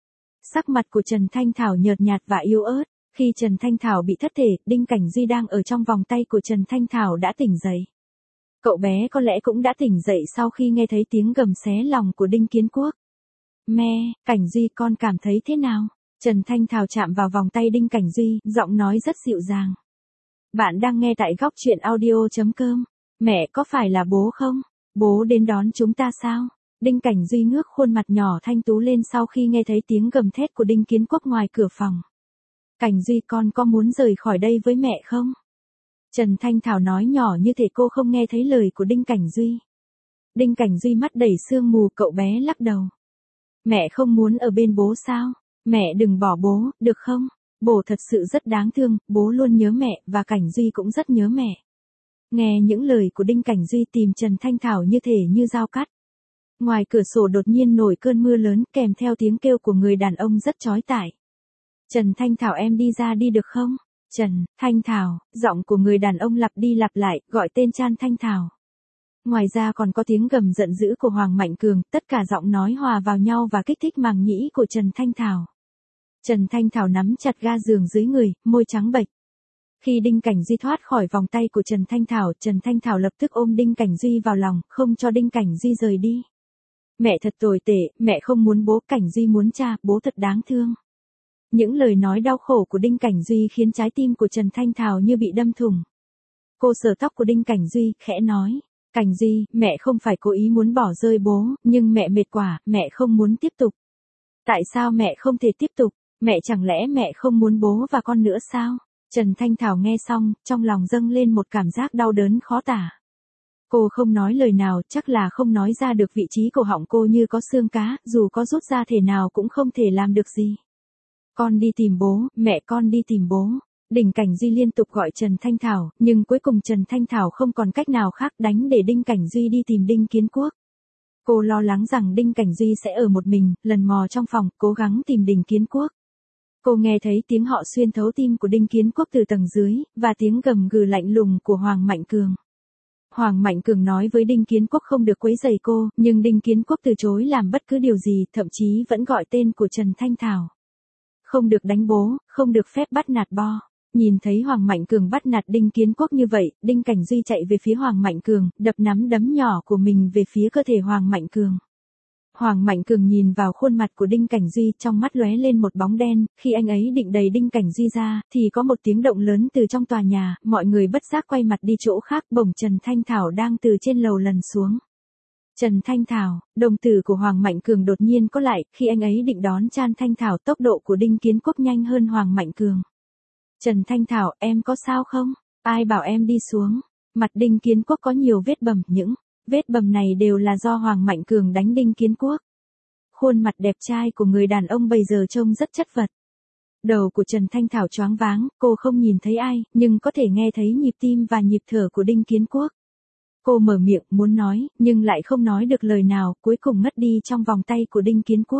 Sắc mặt của Trần Thanh Thảo nhợt nhạt và yếu ớt. Khi Trần Thanh Thảo bị thất thể, Đinh Cảnh Duy đang ở trong vòng tay của Trần Thanh Thảo đã tỉnh dậy. Cậu bé có lẽ cũng đã tỉnh dậy sau khi nghe thấy tiếng gầm xé lòng của Đinh Kiến Quốc. Mẹ, Cảnh Duy, con cảm thấy thế nào? Trần Thanh Thảo chạm vào vòng tay Đinh Cảnh Duy, giọng nói rất dịu dàng. Bạn đang nghe tại góc truyện audio.com. Mẹ có phải là bố không? Bố đến đón chúng ta sao? Đinh Cảnh Duy ngước khuôn mặt nhỏ thanh tú lên sau khi nghe thấy tiếng gầm thét của Đinh Kiến Quốc ngoài cửa phòng. Cảnh Duy, con có muốn rời khỏi đây với mẹ không? Trần Thanh Thảo nói nhỏ như thể cô không nghe thấy lời của Đinh Cảnh Duy. Đinh Cảnh Duy mắt đầy sương mù, cậu bé lắc đầu. Mẹ không muốn ở bên bố sao? Mẹ đừng bỏ bố, được không? Bố thật sự rất đáng thương, bố luôn nhớ mẹ, và Cảnh Duy cũng rất nhớ mẹ. Nghe những lời của Đinh Cảnh Duy tìm Trần Thanh Thảo như thể như dao cắt. Ngoài cửa sổ đột nhiên nổi cơn mưa lớn kèm theo tiếng kêu của người đàn ông rất chói tai. Trần Thanh Thảo, em đi ra đi được không? Trần Thanh Thảo, giọng của người đàn ông lặp đi lặp lại, gọi tên Trần Thanh Thảo. Ngoài ra còn có tiếng gầm giận dữ của Hoàng Mạnh Cường, tất cả giọng nói hòa vào nhau và kích thích màng nhĩ của Trần Thanh Thảo. Trần Thanh Thảo nắm chặt ga giường dưới người, môi trắng bệch. Khi Đinh Cảnh Duy thoát khỏi vòng tay của Trần Thanh Thảo lập tức ôm Đinh Cảnh Duy vào lòng, không cho Đinh Cảnh Duy rời đi. Mẹ thật tồi tệ, mẹ không muốn bố, Cảnh Duy muốn cha, bố thật đáng thương. Những lời nói đau khổ của Đinh Cảnh Duy khiến trái tim của Trần Thanh Thảo như bị đâm thủng. Cô sờ tóc của Đinh Cảnh Duy, khẽ nói. Cảnh Duy, mẹ không phải cố ý muốn bỏ rơi bố, nhưng mẹ mệt quá, mẹ không muốn tiếp tục. Tại sao mẹ không thể tiếp tục? Mẹ chẳng lẽ mẹ không muốn bố và con nữa sao? Trần Thanh Thảo nghe xong, trong lòng dâng lên một cảm giác đau đớn khó tả. Cô không nói lời nào, chắc là không nói ra được, vị trí cổ họng cô như có xương cá, dù có rút ra thể nào cũng không thể làm được gì. Con đi tìm bố, mẹ con đi tìm bố. Đinh Cảnh Duy liên tục gọi Trần Thanh Thảo, nhưng cuối cùng Trần Thanh Thảo không còn cách nào khác đánh để Đinh Cảnh Duy đi tìm Đinh Kiến Quốc. Cô lo lắng rằng Đinh Cảnh Duy sẽ ở một mình, lần mò trong phòng, cố gắng tìm Đinh Kiến Quốc. Cô nghe thấy tiếng họ xuyên thấu tim của Đinh Kiến Quốc từ tầng dưới, và tiếng gầm gừ lạnh lùng của Hoàng Mạnh Cường. Hoàng Mạnh Cường nói với Đinh Kiến Quốc không được quấy rầy cô, nhưng Đinh Kiến Quốc từ chối làm bất cứ điều gì, thậm chí vẫn gọi tên của Trần Thanh Thảo. Không được đánh bố, không được phép bắt nạt bo. Nhìn thấy Hoàng Mạnh Cường bắt nạt Đinh Kiến Quốc như vậy, Đinh Cảnh Duy chạy về phía Hoàng Mạnh Cường, đập nắm đấm nhỏ của mình về phía cơ thể Hoàng Mạnh Cường. Hoàng Mạnh Cường nhìn vào khuôn mặt của Đinh Cảnh Duy, trong mắt lóe lên một bóng đen, khi anh ấy định đẩy Đinh Cảnh Duy ra, thì có một tiếng động lớn từ trong tòa nhà, mọi người bất giác quay mặt đi chỗ khác, bỗng Trần Thanh Thảo đang từ trên lầu lần xuống. Trần Thanh Thảo, đồng tử của Hoàng Mạnh Cường đột nhiên có lại, khi anh ấy định đón Trần Thanh Thảo, tốc độ của Đinh Kiến Quốc nhanh hơn Hoàng Mạnh Cường. Trần Thanh Thảo, em có sao không? Ai bảo em đi xuống? Mặt Đinh Kiến Quốc có nhiều vết bầm, những vết bầm này đều là do Hoàng Mạnh Cường đánh Đinh Kiến Quốc. Khuôn mặt đẹp trai của người đàn ông bây giờ trông rất chất vật. Đầu của Trần Thanh Thảo choáng váng, cô không nhìn thấy ai, nhưng có thể nghe thấy nhịp tim và nhịp thở của Đinh Kiến Quốc. Cô mở miệng muốn nói, nhưng lại không nói được lời nào, cuối cùng ngất đi trong vòng tay của Đinh Kiến Quốc.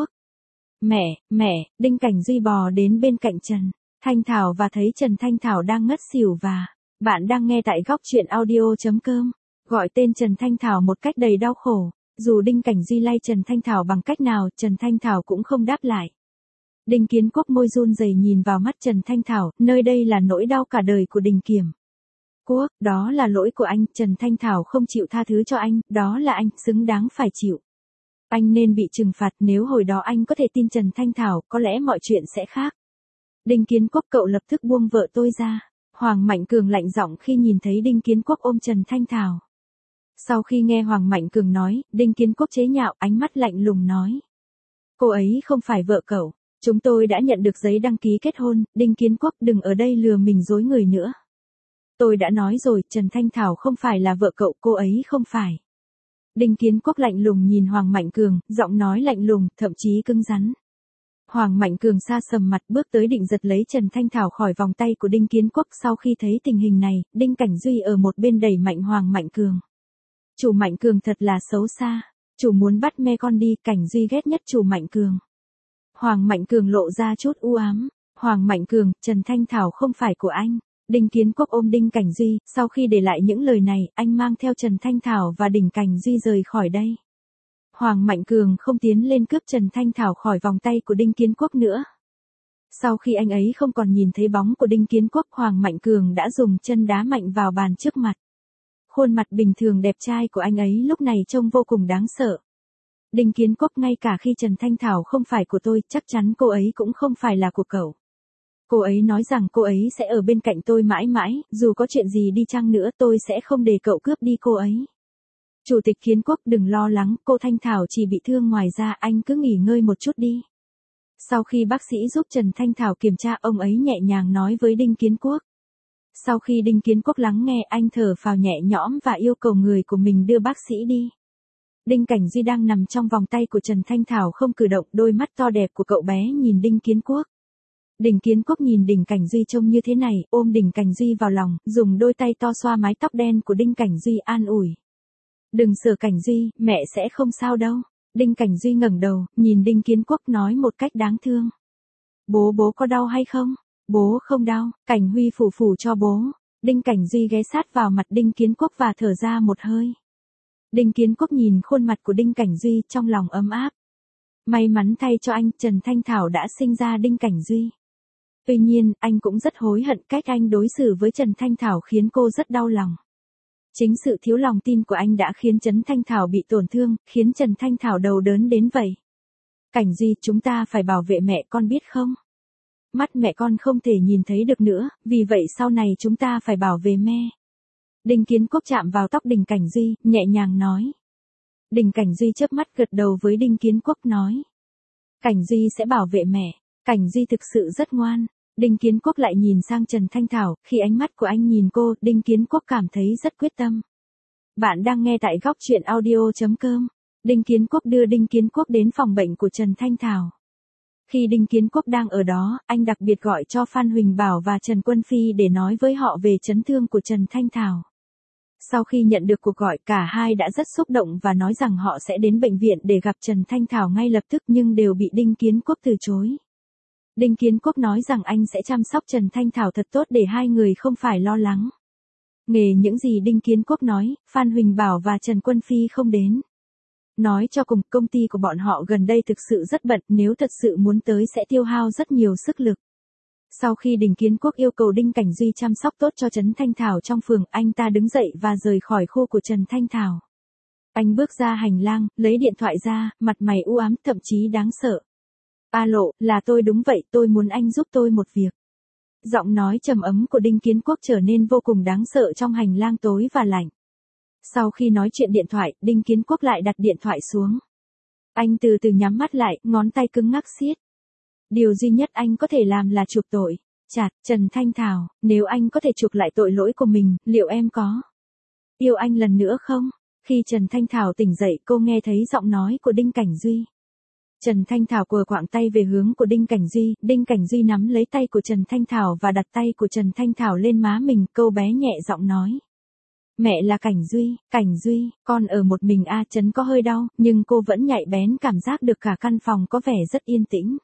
Mẹ, Đinh Cảnh Duy bò đến bên cạnh Trần Thanh Thảo và thấy Trần Thanh Thảo đang ngất xỉu và bạn đang nghe tại góc truyện audio.com. Gọi tên Trần Thanh Thảo một cách đầy đau khổ. Dù Đinh Cảnh Duy lay Trần Thanh Thảo bằng cách nào, Trần Thanh Thảo cũng không đáp lại. Đinh Kiến Quốc môi run rẩy nhìn vào mắt Trần Thanh Thảo, nơi đây là nỗi đau cả đời của Đinh Kiểm Quốc, đó là lỗi của anh, Trần Thanh Thảo không chịu tha thứ cho anh, đó là anh, xứng đáng phải chịu. Anh nên bị trừng phạt, nếu hồi đó anh có thể tin Trần Thanh Thảo, có lẽ mọi chuyện sẽ khác. Đinh Kiến Quốc, cậu lập tức buông vợ tôi ra. Hoàng Mạnh Cường lạnh giọng khi nhìn thấy Đinh Kiến Quốc ôm Trần Thanh Thảo. Sau khi nghe Hoàng Mạnh Cường nói, Đinh Kiến Quốc chế nhạo, ánh mắt lạnh lùng nói. Cô ấy không phải vợ cậu. Chúng tôi đã nhận được giấy đăng ký kết hôn, Đinh Kiến Quốc đừng ở đây lừa mình dối người nữa. Tôi đã nói rồi, Trần Thanh Thảo không phải là vợ cậu, cô ấy không phải. Đinh Kiến Quốc lạnh lùng nhìn Hoàng Mạnh Cường, giọng nói lạnh lùng, thậm chí cứng rắn. Hoàng Mạnh Cường sa sầm mặt bước tới định giật lấy Trần Thanh Thảo khỏi vòng tay của Đinh Kiến Quốc. Sau khi thấy tình hình này, Đinh Cảnh Duy ở một bên đẩy mạnh Hoàng Mạnh Cường. Chủ Mạnh Cường thật là xấu xa. Chủ muốn bắt me con đi, Cảnh Duy ghét nhất chủ Mạnh Cường. Hoàng Mạnh Cường lộ ra chút u ám. Hoàng Mạnh Cường, Trần Thanh Thảo không phải của anh. Đinh Kiến Quốc ôm Đinh Cảnh Duy, sau khi để lại những lời này, anh mang theo Trần Thanh Thảo và Đinh Cảnh Duy rời khỏi đây. Hoàng Mạnh Cường không tiến lên cướp Trần Thanh Thảo khỏi vòng tay của Đinh Kiến Quốc nữa. Sau khi anh ấy không còn nhìn thấy bóng của Đinh Kiến Quốc, Hoàng Mạnh Cường đã dùng chân đá mạnh vào bàn trước mặt. Khuôn mặt bình thường đẹp trai của anh ấy lúc này trông vô cùng đáng sợ. Đinh Kiến Quốc, ngay cả khi Trần Thanh Thảo không phải của tôi, chắc chắn cô ấy cũng không phải là của cậu. Cô ấy nói rằng cô ấy sẽ ở bên cạnh tôi mãi mãi, dù có chuyện gì đi chăng nữa tôi sẽ không để cậu cướp đi cô ấy. Chủ tịch Kiến Quốc, đừng lo lắng, cô Thanh Thảo chỉ bị thương ngoài ra, anh cứ nghỉ ngơi một chút đi. Sau khi bác sĩ giúp Trần Thanh Thảo kiểm tra, ông ấy nhẹ nhàng nói với Đinh Kiến Quốc. Sau khi Đinh Kiến Quốc lắng nghe, anh thở phào nhẹ nhõm và yêu cầu người của mình đưa bác sĩ đi. Đinh Cảnh Duy đang nằm trong vòng tay của Trần Thanh Thảo không cử động, đôi mắt to đẹp của cậu bé nhìn Đinh Kiến Quốc. Đinh Kiến Quốc nhìn Đinh Cảnh Duy trông như thế này, ôm Đinh Cảnh Duy vào lòng, dùng đôi tay to xoa mái tóc đen của Đinh Cảnh Duy an ủi. Đừng sợ Cảnh Duy, mẹ sẽ không sao đâu. Đinh Cảnh Duy ngẩng đầu, nhìn Đinh Kiến Quốc nói một cách đáng thương. Bố có đau hay không? Bố không đau, Cảnh Huy phủ phủ cho bố. Đinh Cảnh Duy ghé sát vào mặt Đinh Kiến Quốc và thở ra một hơi. Đinh Kiến Quốc nhìn khuôn mặt của Đinh Cảnh Duy trong lòng ấm áp. May mắn thay cho anh, Trần Thanh Thảo đã sinh ra Đinh Cảnh Duy. Tuy nhiên, anh cũng rất hối hận cách anh đối xử với Trần Thanh Thảo khiến cô rất đau lòng. Chính sự thiếu lòng tin của anh đã khiến Trấn Thanh Thảo bị tổn thương, khiến Trần Thanh Thảo đau đớn đến vậy. Cảnh Duy, chúng ta phải bảo vệ mẹ con biết không? Mắt mẹ con không thể nhìn thấy được nữa, vì vậy sau này chúng ta phải bảo vệ mẹ. Đinh Kiến Quốc chạm vào tóc Đinh Cảnh Duy, nhẹ nhàng nói. Đinh Cảnh Duy chớp mắt gật đầu với Đinh Kiến Quốc nói. Cảnh Duy sẽ bảo vệ mẹ. Cảnh Duy thực sự rất ngoan. Đinh Kiến Quốc lại nhìn sang Trần Thanh Thảo, khi ánh mắt của anh nhìn cô, Đinh Kiến Quốc cảm thấy rất quyết tâm. Bạn đang nghe tại góc truyện audio.com. Đinh Kiến Quốc đưa Đinh Kiến Quốc đến phòng bệnh của Trần Thanh Thảo. Khi Đinh Kiến Quốc đang ở đó, anh đặc biệt gọi cho Phan Huỳnh Bảo và Trần Quân Phi để nói với họ về chấn thương của Trần Thanh Thảo. Sau khi nhận được cuộc gọi, cả hai đã rất xúc động và nói rằng họ sẽ đến bệnh viện để gặp Trần Thanh Thảo ngay lập tức, nhưng đều bị Đinh Kiến Quốc từ chối. Đinh Kiến Quốc nói rằng anh sẽ chăm sóc Trần Thanh Thảo thật tốt để hai người không phải lo lắng. Nghề những gì Đinh Kiến Quốc nói, Phan Huỳnh Bảo và Trần Quân Phi không đến. Nói cho cùng, công ty của bọn họ gần đây thực sự rất bận, nếu thật sự muốn tới sẽ tiêu hao rất nhiều sức lực. Sau khi Đinh Kiến Quốc yêu cầu Đinh Cảnh Duy chăm sóc tốt cho Trần Thanh Thảo trong phường, anh ta đứng dậy và rời khỏi khu của Trần Thanh Thảo. Anh bước ra hành lang, lấy điện thoại ra, mặt mày u ám, thậm chí đáng sợ. Alo, là tôi, đúng vậy, tôi muốn anh giúp tôi một việc. Giọng nói trầm ấm của Đinh Kiến Quốc trở nên vô cùng đáng sợ trong hành lang tối và lạnh. Sau khi nói chuyện điện thoại, Đinh Kiến Quốc lại đặt điện thoại xuống. Anh từ từ nhắm mắt lại, ngón tay cứng ngắc siết. Điều duy nhất anh có thể làm là chuộc tội. Chặt, Trần Thanh Thảo, nếu anh có thể chuộc lại tội lỗi của mình, liệu em có yêu anh lần nữa không? Khi Trần Thanh Thảo tỉnh dậy, cô nghe thấy giọng nói của Đinh Cảnh Duy. Trần Thanh Thảo quờ quạng tay về hướng của Đinh Cảnh Duy, Đinh Cảnh Duy nắm lấy tay của Trần Thanh Thảo và đặt tay của Trần Thanh Thảo lên má mình, câu bé nhẹ giọng nói. Mẹ là Cảnh Duy, con ở một mình a. Trấn có hơi đau, nhưng cô vẫn nhạy bén cảm giác được cả căn phòng có vẻ rất yên tĩnh.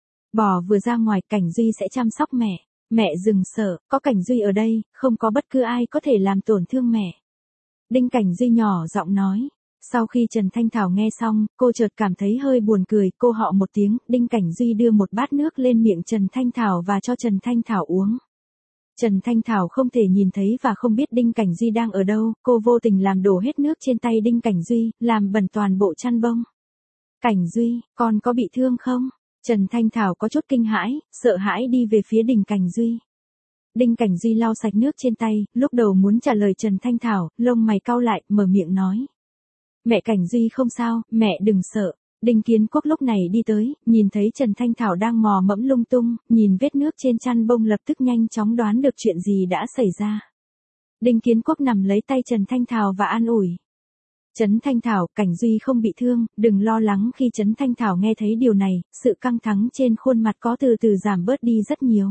Bò vừa ra ngoài, Cảnh Duy sẽ chăm sóc mẹ. Mẹ đừng sợ, có Cảnh Duy ở đây, không có bất cứ ai có thể làm tổn thương mẹ. Đinh Cảnh Duy nhỏ giọng nói. Sau khi Trần Thanh Thảo nghe xong, cô chợt cảm thấy hơi buồn cười, cô họ một tiếng, Đinh Cảnh Duy đưa một bát nước lên miệng Trần Thanh Thảo và cho Trần Thanh Thảo uống. Trần Thanh Thảo không thể nhìn thấy và không biết Đinh Cảnh Duy đang ở đâu, cô vô tình làm đổ hết nước trên tay Đinh Cảnh Duy, làm bẩn toàn bộ chăn bông. Cảnh Duy, con có bị thương không? Trần Thanh Thảo có chút kinh hãi, sợ hãi đi về phía Đinh Cảnh Duy. Đinh Cảnh Duy lau sạch nước trên tay, lúc đầu muốn trả lời Trần Thanh Thảo, lông mày cau lại, mở miệng nói. Mẹ Cảnh Duy không sao, mẹ đừng sợ. Đinh Kiến Quốc lúc này đi tới, nhìn thấy Trần Thanh Thảo đang mò mẫm lung tung, nhìn vết nước trên chăn bông lập tức nhanh chóng đoán được chuyện gì đã xảy ra. Đinh Kiến Quốc nằm lấy tay Trần Thanh Thảo và an ủi. Trấn Thanh Thảo, Cảnh Duy không bị thương, đừng lo lắng. Khi Trấn Thanh Thảo nghe thấy điều này, sự căng thẳng trên khuôn mặt có từ từ giảm bớt đi rất nhiều.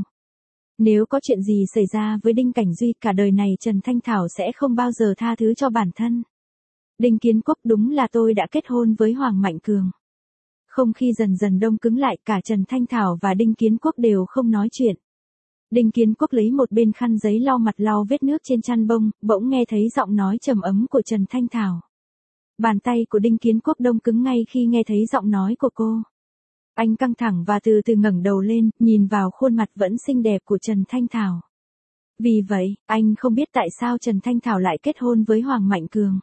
Nếu có chuyện gì xảy ra với Đinh Cảnh Duy, cả đời này Trần Thanh Thảo sẽ không bao giờ tha thứ cho bản thân. Đinh Kiến Quốc, đúng là tôi đã kết hôn với Hoàng Mạnh Cường. Không khí dần dần đông cứng lại, cả Trần Thanh Thảo và Đinh Kiến Quốc đều không nói chuyện. Đinh Kiến Quốc lấy một bên khăn giấy lau mặt, lau vết nước trên chăn bông, bỗng nghe thấy giọng nói trầm ấm của Trần Thanh Thảo. Bàn tay của Đinh Kiến Quốc đông cứng ngay khi nghe thấy giọng nói của cô. Anh căng thẳng và từ từ ngẩng đầu lên, nhìn vào khuôn mặt vẫn xinh đẹp của Trần Thanh Thảo. Vì vậy, anh không biết tại sao Trần Thanh Thảo lại kết hôn với Hoàng Mạnh Cường.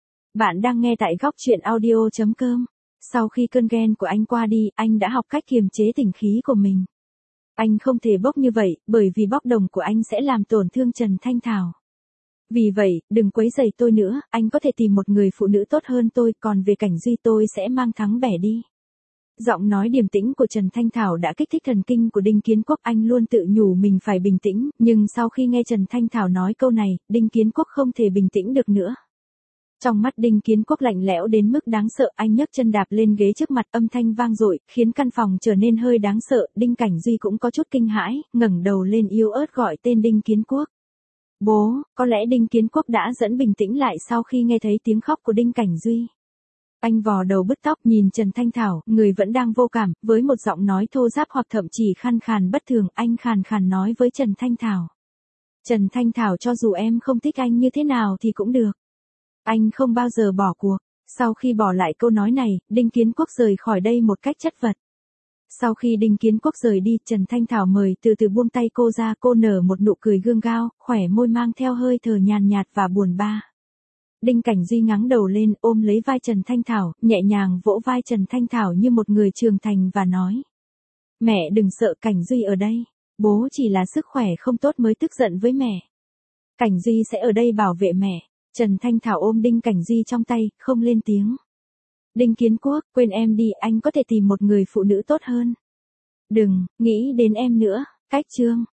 Bạn đang nghe tại góc truyện audio.com. Sau khi cơn ghen của anh qua đi, anh đã học cách kiềm chế tình khí của mình. Anh không thể bốc như vậy, bởi vì bốc đồng của anh sẽ làm tổn thương Trần Thanh Thảo. Vì vậy, đừng quấy rầy tôi nữa, anh có thể tìm một người phụ nữ tốt hơn tôi, còn về Cảnh Duy tôi sẽ mang thắng bẻ đi. Giọng nói điềm tĩnh của Trần Thanh Thảo đã kích thích thần kinh của Đinh Kiến Quốc, anh luôn tự nhủ mình phải bình tĩnh, nhưng sau khi nghe Trần Thanh Thảo nói câu này, Đinh Kiến Quốc không thể bình tĩnh được nữa. Trong mắt Đinh Kiến Quốc lạnh lẽo đến mức đáng sợ, anh nhấc chân đạp lên ghế trước mặt, âm thanh vang dội, khiến căn phòng trở nên hơi đáng sợ. Đinh Cảnh Duy cũng có chút kinh hãi, ngẩng đầu lên yếu ớt gọi tên Đinh Kiến Quốc. Bố, có lẽ Đinh Kiến Quốc đã dần bình tĩnh lại sau khi nghe thấy tiếng khóc của Đinh Cảnh Duy. Anh vò đầu bứt tóc nhìn Trần Thanh Thảo, người vẫn đang vô cảm, với một giọng nói thô ráp hoặc thậm chí khàn khàn bất thường, anh khàn khàn nói với Trần Thanh Thảo. Trần Thanh Thảo, cho dù em không thích anh như thế nào thì cũng được. Anh không bao giờ bỏ cuộc. Sau khi bỏ lại câu nói này, Đinh Kiến Quốc rời khỏi đây một cách chất vật. Sau khi Đinh Kiến Quốc rời đi, Trần Thanh Thảo mời từ từ buông tay cô ra, cô nở một nụ cười gượng gạo, khỏe môi mang theo hơi thở nhàn nhạt và buồn bã. Đinh Cảnh Duy ngáng đầu lên, ôm lấy vai Trần Thanh Thảo, nhẹ nhàng vỗ vai Trần Thanh Thảo như một người trưởng thành và nói. Mẹ đừng sợ, Cảnh Duy ở đây. Bố chỉ là sức khỏe không tốt mới tức giận với mẹ. Cảnh Duy sẽ ở đây bảo vệ mẹ. Trần Thanh Thảo ôm Đinh Cảnh Duy trong tay, không lên tiếng. Đinh Kiến Quốc, quên em đi, anh có thể tìm một người phụ nữ tốt hơn. Đừng, nghĩ đến em nữa. Cách chương